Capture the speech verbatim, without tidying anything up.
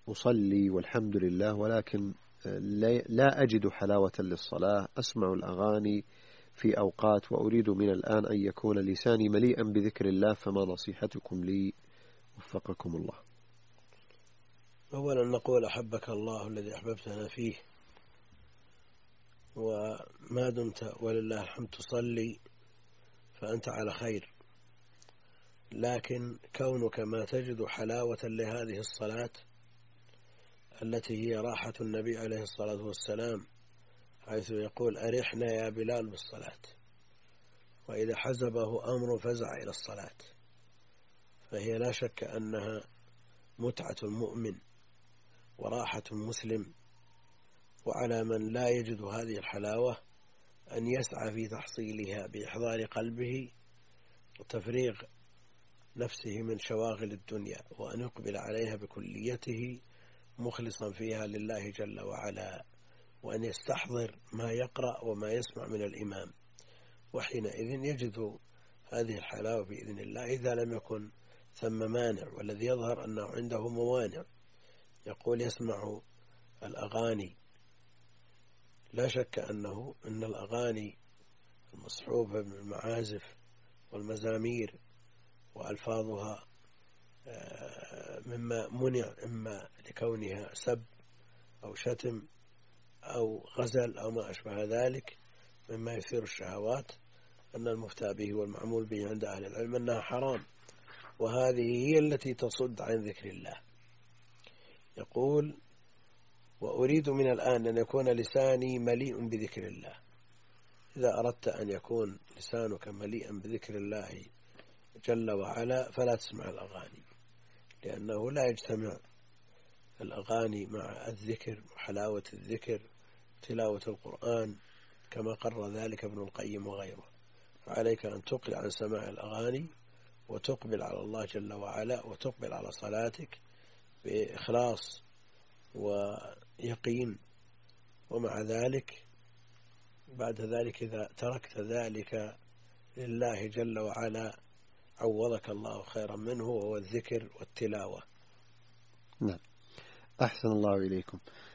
أصلي والحمد لله، ولكن لا أجد حلاوة للصلاة، أسمع الأغاني في أوقات، وأريد من الآن أن يكون لساني مليئا بذكر الله، فما نصيحتكم لي وفقكم الله؟ أولا نقول أحبك الله الذي أحببتنا فيه، وما دمت ولله الحمد تصلي فأنت على خير، لكن كونك ما تجد حلاوة لهذه الصلاة التي هي راحة النبي عليه الصلاة والسلام، حيث يقول أرحنا يا بلال بالصلاة، وإذا حزبه أمر فزع إلى الصلاة، فهي لا شك أنها متعة المؤمن وراحة مسلم. وعلى من لا يجد هذه الحلاوة أن يسعى في تحصيلها بإحضار قلبه وتفريغ نفسه من شواغل الدنيا، وأن يقبل عليها بكليته مخلصا فيها لله جل وعلا، وأن يستحضر ما يقرأ وما يسمع من الإمام، وحينئذ يجد هذه الحلاوة بإذن الله، إذا لم يكن ثم مانع، والذي يظهر أنه عنده موانع. يقول يسمع الأغاني، لا شك أنه أن الأغاني المصحوبة بالمعازف والمزامير وألفاظها مما منع، إما لكونها سب أو شتم أو غزل أو ما أشبه ذلك مما يثير الشهوات، أن المفتى به والمعمول به عند أهل العلم أنها حرام، وهذه هي التي تصد عن ذكر الله. يقول وأريد من الآن أن يكون لساني مليء بذكر الله. إذا أردت أن يكون لسانك مليئا بذكر الله جل وعلا فلا تسمع الأغاني، لأنه لا يجتمع الأغاني مع الذكر وحلاوة الذكر تلاوة القرآن كما قرر ذلك ابن القيم وغيره. فعليك أن تقل عن سماع الأغاني وتقبل على الله جل وعلا، وتقبل على صلاتك بإخلاص ويقين. ومع ذلك بعد ذلك إذا تركت ذلك لله جل وعلا عوضك الله خيرا منه، وهو الذكر والتلاوة. نعم، أحسن الله إليكم.